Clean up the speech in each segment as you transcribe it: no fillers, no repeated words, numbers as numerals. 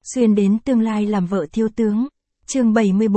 xuyên đến tương lai làm vợ thiếu tướng. Chương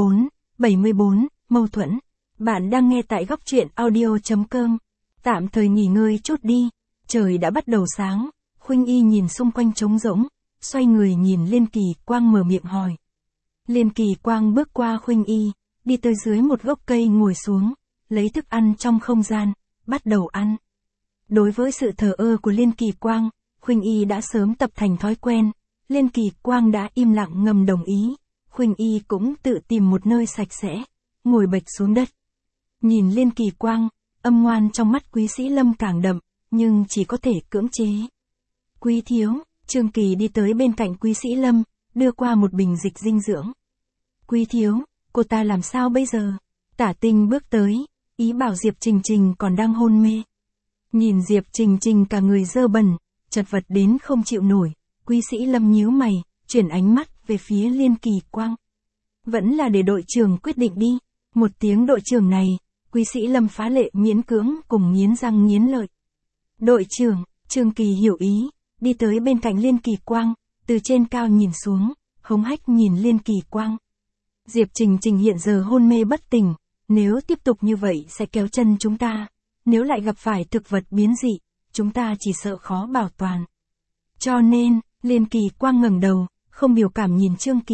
74, mâu thuẫn. Bạn đang nghe tại góc truyện audio.com. Tạm thời nghỉ ngơi chút đi, trời đã bắt đầu sáng. Khuynh Y nhìn xung quanh trống rỗng, xoay người nhìn Liên Kỳ Quang mở miệng hỏi. Liên Kỳ Quang bước qua Khuynh Y, đi tới dưới một gốc cây ngồi xuống, lấy thức ăn trong không gian, bắt đầu ăn. Đối với sự thờ ơ của Liên Kỳ Quang, Khuynh Y đã sớm tập thành thói quen. Liên Kỳ Quang đã im lặng ngầm đồng ý, Khuynh Y cũng tự tìm một nơi sạch sẽ, ngồi bệt xuống đất. Nhìn Liên Kỳ Quang, âm ngoan trong mắt Quý Sĩ Lâm càng đậm, nhưng chỉ có thể cưỡng chế. Quý thiếu, Trương Kỳ đi tới bên cạnh Quý Sĩ Lâm, đưa qua một bình dịch dinh dưỡng. Quý thiếu, cô ta làm sao bây giờ? Tả Tinh bước tới, ý bảo Diệp Trình Trình còn đang hôn mê. Nhìn Diệp Trình Trình cả người dơ bẩn, chật vật đến không chịu nổi, Quý Sĩ Lâm nhíu mày, chuyển ánh mắt về phía Liên Kỳ Quang. Vẫn là để đội trưởng quyết định đi. Một tiếng đội trưởng này, Quý Sĩ Lâm phá lệ miễn cưỡng cùng nghiến răng nghiến lợi. Đội trưởng, Trương Kỳ hiểu ý, đi tới bên cạnh Liên Kỳ Quang, từ trên cao nhìn xuống, hống hách nhìn Liên Kỳ Quang. Diệp Trình Trình hiện giờ hôn mê bất tỉnh, nếu tiếp tục như vậy sẽ kéo chân chúng ta, nếu lại gặp phải thực vật biến dị, chúng ta chỉ sợ khó bảo toàn. Cho nên, Liên Kỳ Quang ngẩng đầu, không biểu cảm nhìn Trương Kỳ.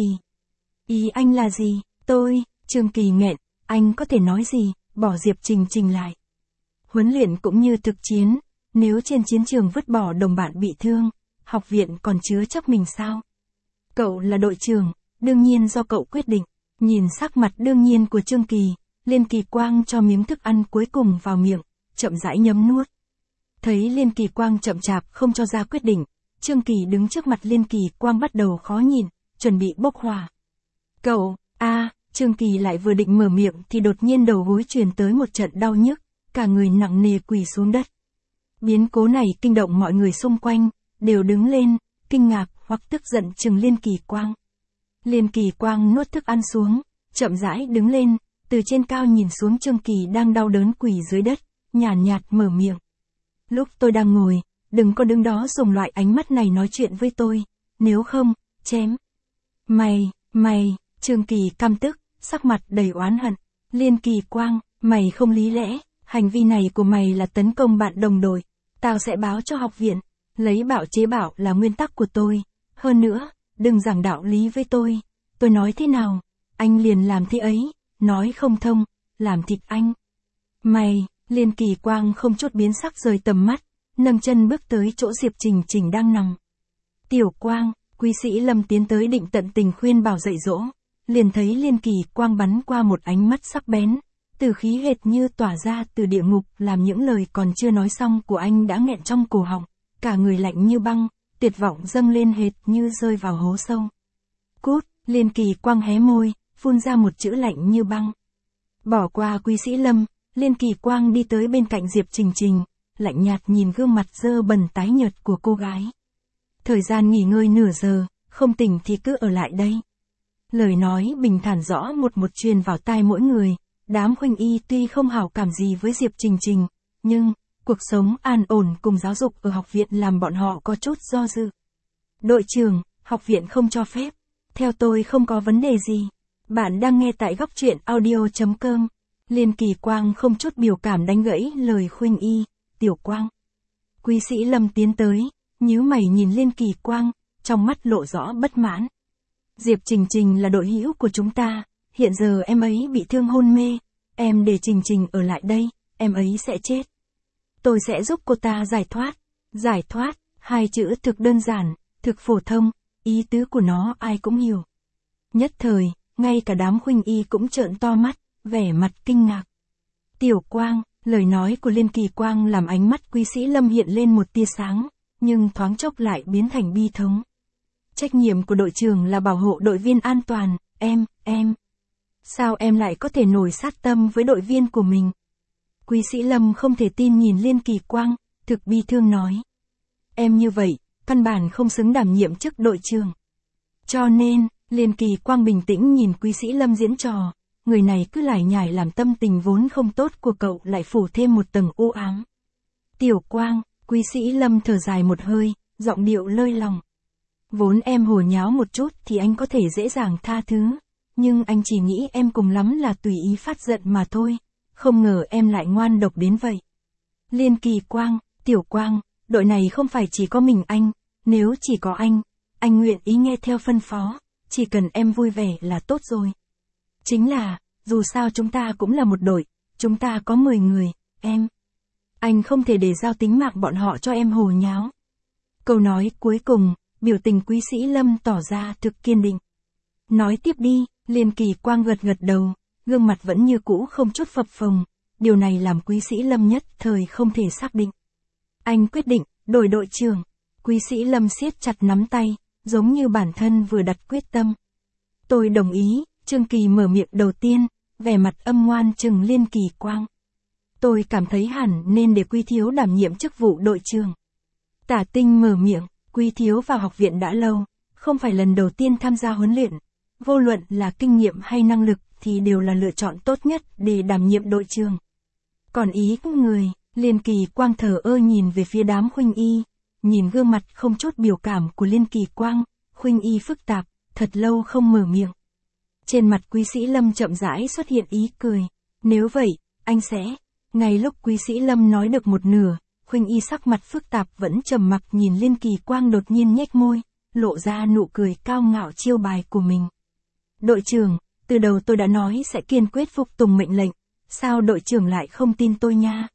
Ý anh là gì? Trương Kỳ nghẹn, anh có thể nói gì, bỏ Diệp Trình Trình lại. Huấn luyện cũng như thực chiến, nếu trên chiến trường vứt bỏ đồng bạn bị thương, học viện còn chứa chấp mình sao? Cậu là đội trưởng, đương nhiên do cậu quyết định. Nhìn sắc mặt đương nhiên của Trương Kỳ, Liên Kỳ Quang cho miếng thức ăn cuối cùng vào miệng, chậm rãi nhấm nuốt. Thấy Liên Kỳ Quang chậm chạp không cho ra quyết định, Trương Kỳ đứng trước mặt Liên Kỳ Quang bắt đầu khó nhìn, chuẩn bị bốc hỏa. Cậu, Trương Kỳ lại vừa định mở miệng thì đột nhiên đầu gối truyền tới một trận đau nhức, cả người nặng nề quỳ xuống đất. Biến cố này kinh động mọi người xung quanh, đều đứng lên, kinh ngạc hoặc tức giận chừng Liên Kỳ Quang. Liên Kỳ Quang nuốt thức ăn xuống, chậm rãi đứng lên, từ trên cao nhìn xuống Trương Kỳ đang đau đớn quỳ dưới đất, nhàn nhạt mở miệng. Lúc tôi đang ngồi, đừng có đứng đó dùng loại ánh mắt này nói chuyện với tôi, nếu không, chém. Mày, Trương Kỳ căm tức, sắc mặt đầy oán hận. Liên Kỳ Quang, mày không lý lẽ, hành vi này của mày là tấn công bạn đồng đội, tao sẽ báo cho học viện, lấy bạo chế bạo là nguyên tắc của tôi, hơn nữa, đừng giảng đạo lý với tôi nói thế nào, anh liền làm thế ấy, nói không thông, làm thịt anh. Mày, Liên Kỳ Quang không chút biến sắc rời tầm mắt, nâng chân bước tới chỗ Diệp Trình Trình đang nằm. Tiểu Quang, Quý Sĩ Lâm tiến tới định tận tình khuyên bảo dạy dỗ, liền thấy Liên Kỳ Quang bắn qua một ánh mắt sắc bén, từ khí hệt như tỏa ra từ địa ngục, làm những lời còn chưa nói xong của anh đã nghẹn trong cổ họng, cả người lạnh như băng, tuyệt vọng dâng lên hệt như rơi vào hố sâu. Cút, Liên Kỳ Quang hé môi, phun ra một chữ lạnh như băng. Bỏ qua Quý Sĩ Lâm, Liên Kỳ Quang đi tới bên cạnh Diệp Trình Trình, lạnh nhạt nhìn gương mặt dơ bẩn tái nhợt của cô gái. Thời gian nghỉ ngơi nửa giờ, không tỉnh thì cứ ở lại đây. Lời nói bình thản rõ một truyền vào tai mỗi người, đám Khuynh Y tuy không hảo cảm gì với Diệp Trình Trình, nhưng, cuộc sống an ổn cùng giáo dục ở học viện làm bọn họ có chút do dự. Đội trưởng, học viện không cho phép, theo tôi không có vấn đề gì. Bạn đang nghe tại góc truyện audio.com. Liên Kỳ Quang không chút biểu cảm đánh gãy lời Khuynh Y. Tiểu Quang. Quý Sĩ Lâm tiến tới, nhíu mày nhìn Liên Kỳ Quang, trong mắt lộ rõ bất mãn. Diệp Trình Trình là đội hữu của chúng ta, hiện giờ em ấy bị thương hôn mê, em để Trình Trình ở lại đây, em ấy sẽ chết. Tôi sẽ giúp cô ta giải thoát. Giải thoát, hai chữ thực đơn giản, thực phổ thông, ý tứ của nó ai cũng hiểu. Nhất thời, ngay cả đám Khuynh Y cũng trợn to mắt, vẻ mặt kinh ngạc. Tiểu Quang, lời nói của Liên Kỳ Quang làm ánh mắt Quý Sĩ Lâm hiện lên một tia sáng, nhưng thoáng chốc lại biến thành bi thống. Trách nhiệm của đội trưởng là bảo hộ đội viên an toàn, em. Sao em lại có thể nổi sát tâm với đội viên của mình? Quý Sĩ Lâm không thể tin nhìn Liên Kỳ Quang, thực bi thương nói. Em như vậy, căn bản không xứng đảm nhiệm chức đội trưởng. Cho nên, Liên Kỳ Quang bình tĩnh nhìn Quý Sĩ Lâm diễn trò, người này cứ lải nhải làm tâm tình vốn không tốt của cậu lại phủ thêm một tầng u ám. Tiểu Quang, Quý Sĩ Lâm thở dài một hơi, giọng điệu lơi lòng. Vốn em hồ nháo một chút thì anh có thể dễ dàng tha thứ, nhưng anh chỉ nghĩ em cùng lắm là tùy ý phát giận mà thôi, không ngờ em lại ngoan độc đến vậy. Liên Kỳ Quang, Tiểu Quang, đội này không phải chỉ có mình anh, nếu chỉ có anh nguyện ý nghe theo phân phó, chỉ cần em vui vẻ là tốt rồi. Chính là, dù sao chúng ta cũng là một đội, chúng ta có 10 người, anh không thể để giao tính mạng bọn họ cho em hồ nháo. Câu nói cuối cùng, biểu tình Quý Sĩ Lâm tỏ ra thực kiên định. Nói tiếp đi, Liên Kỳ Quang gật gật đầu, gương mặt vẫn như cũ không chút phập phồng, điều này làm Quý Sĩ Lâm nhất thời không thể xác định. Anh quyết định, đổi đội trưởng. Quý Sĩ Lâm siết chặt nắm tay, giống như bản thân vừa đặt quyết tâm. Tôi đồng ý, Trương Kỳ mở miệng đầu tiên, vẻ mặt âm ngoan trừng Liên Kỳ Quang. Tôi cảm thấy hẳn nên để Quý Thiếu đảm nhiệm chức vụ đội trưởng. Tả Tinh mở miệng, Quý Thiếu vào học viện đã lâu, không phải lần đầu tiên tham gia huấn luyện. Vô luận là kinh nghiệm hay năng lực thì đều là lựa chọn tốt nhất để đảm nhiệm đội trưởng. Còn ý của người, Liên Kỳ Quang thờ ơ nhìn về phía đám Khuynh Y, nhìn gương mặt không chút biểu cảm của Liên Kỳ Quang, Khuynh Y phức tạp, thật lâu không mở miệng. Trên mặt Quý Sĩ Lâm chậm rãi xuất hiện ý cười, nếu vậy, anh sẽ... Ngay lúc Quý Sĩ Lâm nói được một nửa, Khuynh Y sắc mặt phức tạp vẫn trầm mặc nhìn Liên Kỳ Quang đột nhiên nhếch môi, lộ ra nụ cười cao ngạo chiêu bài của mình. Đội trưởng, từ đầu tôi đã nói sẽ kiên quyết phục tùng mệnh lệnh, sao đội trưởng lại không tin tôi nha?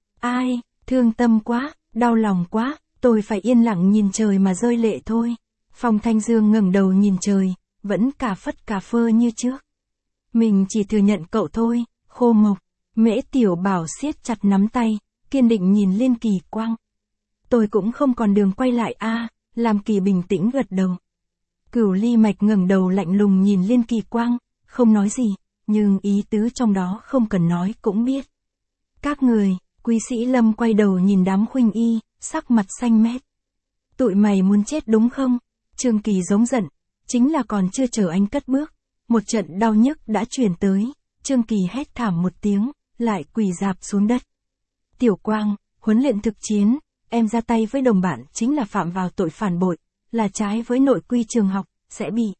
Ai, thương tâm quá, đau lòng quá, tôi phải yên lặng nhìn trời mà rơi lệ thôi. Phong Thanh Dương ngẩng đầu nhìn trời, vẫn cà phất cà phơ như trước. Mình chỉ thừa nhận cậu thôi, Khô Mộc. Mễ Tiểu Bảo siết chặt nắm tay, kiên định nhìn Liên Kỳ Quang. Tôi cũng không còn đường quay lại a, Lam Kỳ bình tĩnh gật đầu. Cửu Ly Mạch ngẩng đầu lạnh lùng nhìn Liên Kỳ Quang, không nói gì, nhưng ý tứ trong đó không cần nói cũng biết. Các người, Quý Sĩ Lâm quay đầu nhìn đám Khuynh Y, sắc mặt xanh mét. Tụi mày muốn chết đúng không? Trương Kỳ giống giận, chính là còn chưa chờ anh cất bước, một trận đau nhức đã truyền tới, Trương Kỳ hét thảm một tiếng, lại quỳ rạp xuống đất. Tiểu Quang, huấn luyện thực chiến, em ra tay với đồng bạn chính là phạm vào tội phản bội, là trái với nội quy trường học, sẽ bị.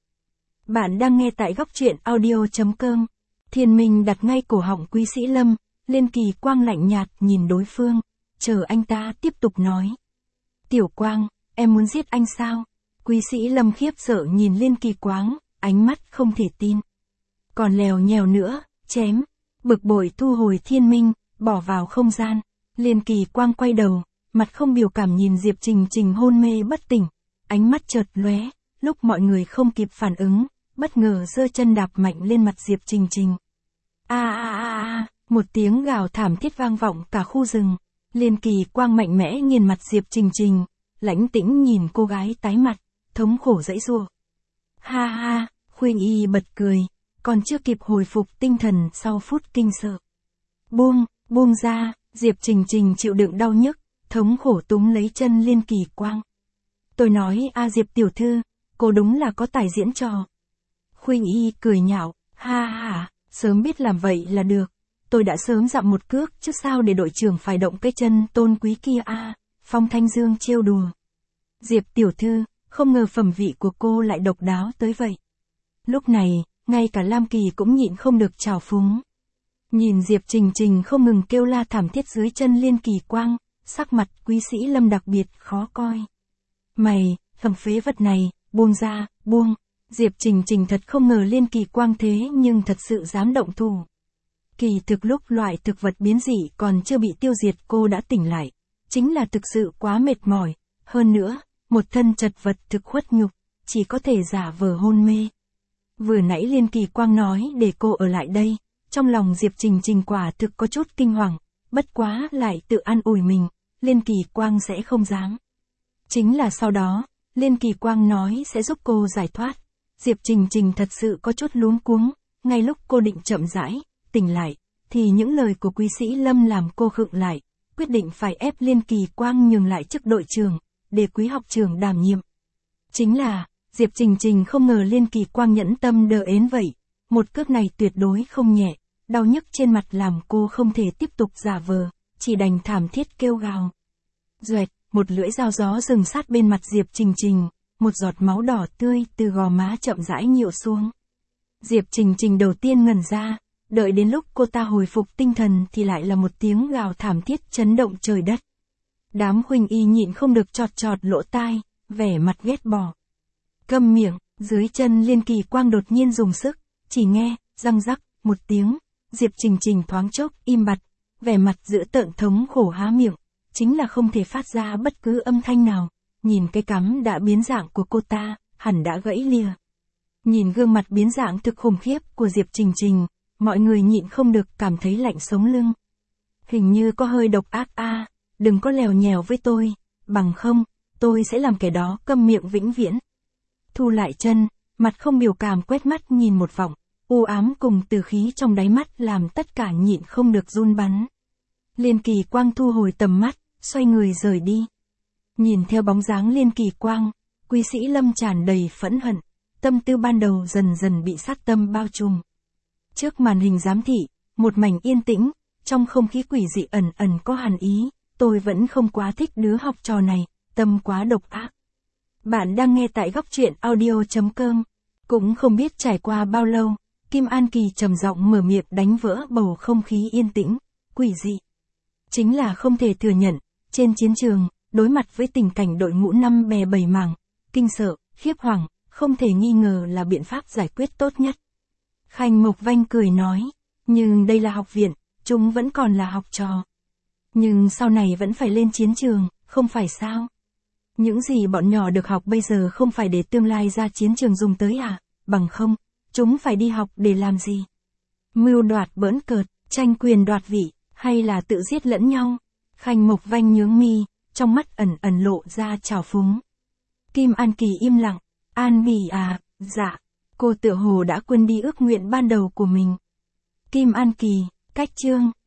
Bạn đang nghe tại góc truyện audio.com. Thiên Minh đặt ngay cổ họng Quý Sĩ Lâm, Liên Kỳ Quang lạnh nhạt nhìn đối phương, chờ anh ta tiếp tục nói. Tiểu Quang, em muốn giết anh sao? Quý Sĩ Lâm khiếp sợ nhìn Liên Kỳ Quang, ánh mắt không thể tin. Còn lèo nhèo nữa, chém. Bực bội thu hồi Thiên Minh, bỏ vào không gian. Liên Kỳ Quang quay đầu, mặt không biểu cảm nhìn Diệp Trình Trình hôn mê bất tỉnh. Ánh mắt chợt lóe, lúc mọi người không kịp phản ứng, bất ngờ giơ chân đạp mạnh lên mặt Diệp Trình Trình. Một tiếng gào thảm thiết vang vọng cả khu rừng. Liên Kỳ Quang mạnh mẽ nghiền mặt Diệp Trình Trình, lãnh tĩnh nhìn cô gái tái mặt, thống khổ giãy giụa. Ha ha, Khuynh Y bật cười, còn chưa kịp hồi phục tinh thần sau phút kinh sợ. Buông ra, Diệp Trình Trình chịu đựng đau nhức, thống khổ túm lấy chân Liên Kỳ Quang. Tôi nói Diệp tiểu thư, cô đúng là có tài diễn trò. Khuynh Y cười nhạo, ha, sớm biết làm vậy là được. Tôi đã sớm dặm một cước chứ sao để đội trưởng phải động cái chân tôn quý kia Phong Thanh Dương trêu đùa. Diệp tiểu thư, không ngờ phẩm vị của cô lại độc đáo tới vậy. Lúc này, ngay cả Lam Kỳ cũng nhịn không được trào phúng. Nhìn Diệp Trình Trình không ngừng kêu la thảm thiết dưới chân Liên Kỳ Quang, sắc mặt Quý Sĩ Lâm đặc biệt khó coi. Mày, thằng phế vật này, buông ra, buông. Diệp Trình Trình thật không ngờ Liên Kỳ Quang thế nhưng thật sự dám động thủ. Kỳ thực lúc loại thực vật biến dị còn chưa bị tiêu diệt cô đã tỉnh lại. Chính là thực sự quá mệt mỏi. Hơn nữa, một thân chật vật thực khuất nhục, chỉ có thể giả vờ hôn mê. Vừa nãy Liên Kỳ Quang nói để cô ở lại đây, trong lòng Diệp Trình Trình quả thực có chút kinh hoàng, bất quá lại tự an ủi mình, Liên Kỳ Quang sẽ không dám. Chính là sau đó, Liên Kỳ Quang nói sẽ giúp cô giải thoát. Diệp Trình Trình thật sự có chút luống cuống, ngay lúc cô định chậm rãi, tỉnh lại, thì những lời của Quý Sĩ Lâm làm cô khựng lại, quyết định phải ép Liên Kỳ Quang nhường lại chức đội trưởng, để Quý học trưởng đảm nhiệm. Chính là, Diệp Trình Trình không ngờ Liên Kỳ Quang nhẫn tâm đờ ến vậy, một cước này tuyệt đối không nhẹ, đau nhức trên mặt làm cô không thể tiếp tục giả vờ, chỉ đành thảm thiết kêu gào. Duệt, một lưỡi dao gió dừng sát bên mặt Diệp Trình Trình, một giọt máu đỏ tươi từ gò má chậm rãi nhịu xuống. Diệp Trình Trình đầu tiên ngẩn ra, đợi đến lúc cô ta hồi phục tinh thần thì lại là một tiếng gào thảm thiết chấn động trời đất. Đám huynh y nhịn không được chọt chọt lỗ tai, vẻ mặt ghét bỏ. Câm miệng, dưới chân Liên Kỳ Quang đột nhiên dùng sức, chỉ nghe, răng rắc, một tiếng, Diệp Trình Trình thoáng chốc im bặt, vẻ mặt dữ tợn thống khổ há miệng, chính là không thể phát ra bất cứ âm thanh nào, nhìn cái cắm đã biến dạng của cô ta, hẳn đã gãy lìa. Nhìn gương mặt biến dạng thực khủng khiếp của Diệp Trình Trình, mọi người nhịn không được cảm thấy lạnh sống lưng. Hình như có hơi độc ác a, đừng có lèo nhèo với tôi, bằng không, tôi sẽ làm kẻ đó câm miệng vĩnh viễn. Thu lại chân, mặt không biểu cảm quét mắt nhìn một vòng, u ám cùng từ khí trong đáy mắt làm tất cả nhịn không được run bắn. Liên Kỳ Quang thu hồi tầm mắt, xoay người rời đi. Nhìn theo bóng dáng Liên Kỳ Quang, Quý Sĩ Lâm tràn đầy phẫn hận, tâm tư ban đầu dần dần bị sát tâm bao trùm. Trước màn hình giám thị, một mảnh yên tĩnh, trong không khí quỷ dị ẩn ẩn có hàn ý, tôi vẫn không quá thích đứa học trò này, tâm quá độc ác. Bạn đang nghe tại góc truyện audio.com. Cũng không biết trải qua bao lâu, Kim An Kỳ trầm giọng mở miệng đánh vỡ bầu không khí yên tĩnh, quỷ dị. Chính là không thể thừa nhận, trên chiến trường, đối mặt với tình cảnh đội ngũ 5 bè 7 mảng, kinh sợ, khiếp hoàng, không thể nghi ngờ là biện pháp giải quyết tốt nhất. Khanh Mộc Vanh cười nói, nhưng đây là học viện, chúng vẫn còn là học trò. Nhưng sau này vẫn phải lên chiến trường, không phải sao? Những gì bọn nhỏ được học bây giờ không phải để tương lai ra chiến trường dùng tới à, bằng không, chúng phải đi học để làm gì? Mưu đoạt bỡn cợt, tranh quyền đoạt vị, hay là tự giết lẫn nhau? Khanh Mộc Vanh nhướng mi, trong mắt ẩn ẩn lộ ra trào phúng. Kim An Kỳ im lặng, An Bỉ à, dạ. Cô tựa hồ đã quên đi ước nguyện ban đầu của mình. Kim An Kỳ, cách chương.